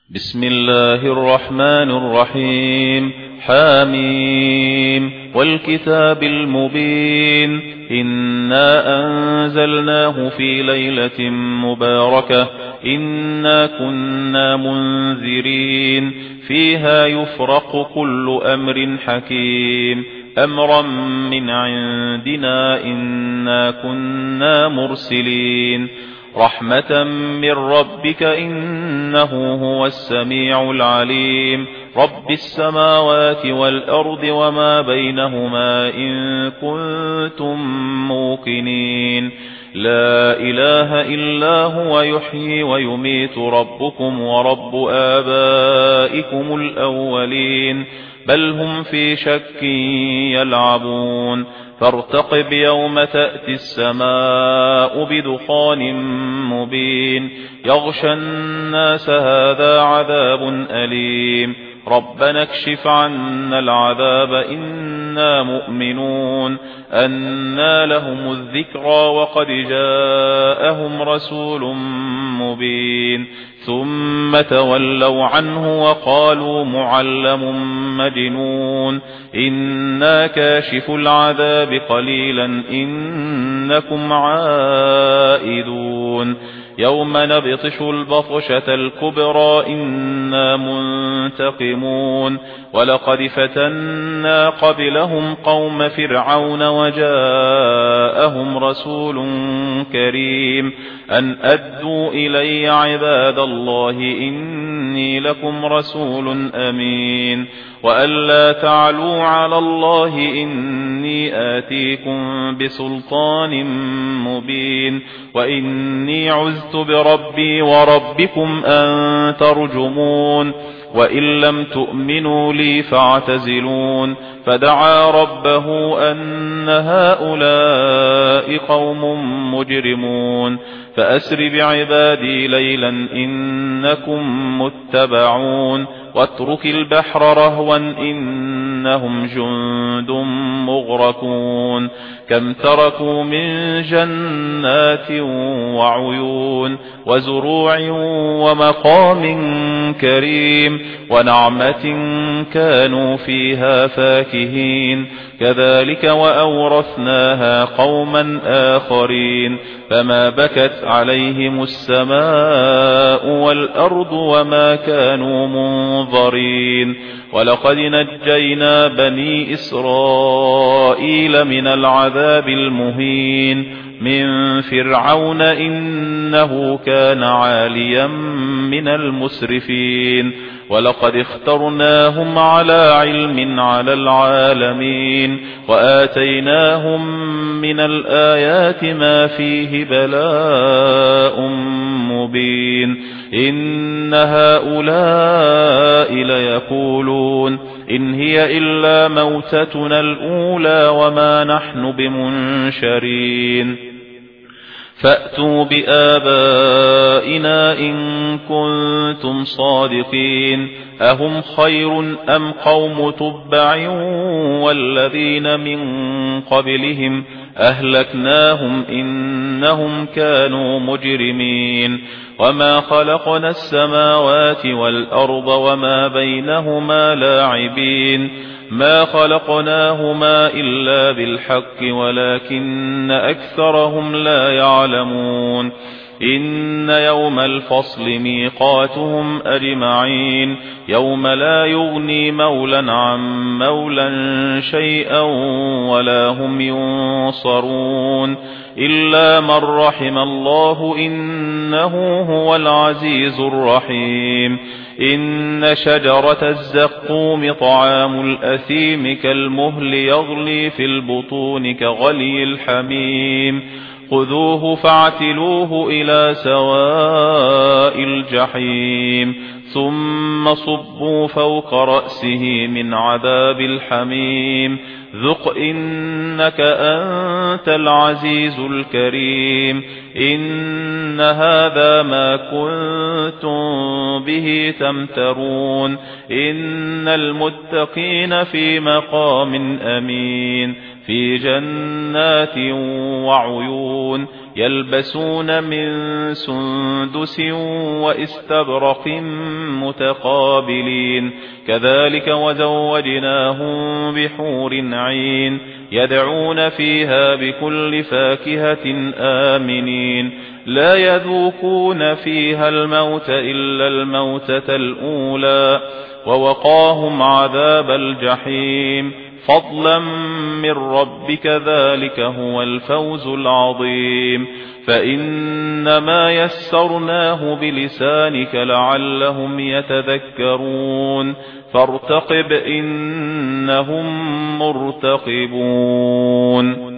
بسم الله الرحمن الرحيم. حاميم والكتاب المبين. إنا أنزلناه في ليلة مباركة إنا كنا منذرين فيها يفرق كل أمر حكيم أمرا من عندنا إنا كنا مرسلين رحمة من ربك إنه هو السميع العليم رب السماوات والأرض وما بينهما إن كنتم موقنين لا إله إلا هو يحيي ويميت ربكم ورب آبائكم الأولين بل هم في شك يلعبون فارتقب يوم تأتي السماء بدخان مبين يغشى الناس هذا عذاب أليم ربنا اكشف عنا العذاب إنا مؤمنون أنى لهم الذكرى وقد جاءهم رسول مبين ثم تولوا عنه وقالوا معلم مجنون إنا كاشف العذاب قليلا إنكم عائدون يوم نبطش البطشة الكبرى إنا منتقمون ولقد فتنا قبلهم قوم فرعون وجاءهم رسول كريم أن أدوا إلي عباد الله إني لكم رسول أمين وألا تعلوا على الله إني آتيكم بسلطان مبين وإني عذت بربي وربكم أن ترجمون وإن لم تؤمنوا لي فاعتزلون فدعا ربه أن هؤلاء قوم مجرمون فأسر بعبادي ليلا إنكم متبعون واترك البحر رهوا إنهم جند مغرقون كم تركوا من جنات وعيون وزروع ومقام كريم ونعمة كانوا فيها فاكهين كذلك وأورثناها قوما آخرين فما بكت عليهم السماء والأرض وما كانوا منظرين ولقد نجينا بني إسرائيل من العذاب المهين من فرعون إنه كان عاليا من المسرفين ولقد اخترناهم على علم على العالمين وآتيناهم من الآيات ما فيه بلاء مبين إن هؤلاء ليقولون إن هي إلا موتتنا الأولى وما نحن بمنشرين فأتوا بآبائنا إن كنتم صادقين أهم خير أم قوم تبع والذين من قبلهم أهلكناهم إنهم كانوا مجرمين وما خلقنا السماوات والأرض وما بينهما لاعبين ما خلقناهما إلا بالحق ولكن أكثرهم لا يعلمون إن يوم الفصل ميقاتهم أجمعين يوم لا يغني مولا عن مولا شيئا ولا هم ينصرون إلا من رحم الله إنه هو العزيز الرحيم إن شجرة الزقوم طعام الأثيم كالمهل يغلي في البطون كغلي الحميم خذوه فاعتلوه إلى سواء الجحيم ثم صبوا فوق رأسه من عذاب الحميم ذق إنك أنت العزيز الكريم إن هذا ما كنتم به تمترون إن المتقين في مقام أمين في جنات وعيون يلبسون من سندس وإستبرق متقابلين كذلك وزوجناهم بحور عين يدعون فيها بكل فاكهة آمنين لا يذوقون فيها الموت إلا الموتة الأولى ووقاهم عذاب الجحيم فضلا من ربك ذلك هو الفوز العظيم فإنما يسرناه بلسانك لعلهم يتذكرون فارتقب إنهم مرتقبون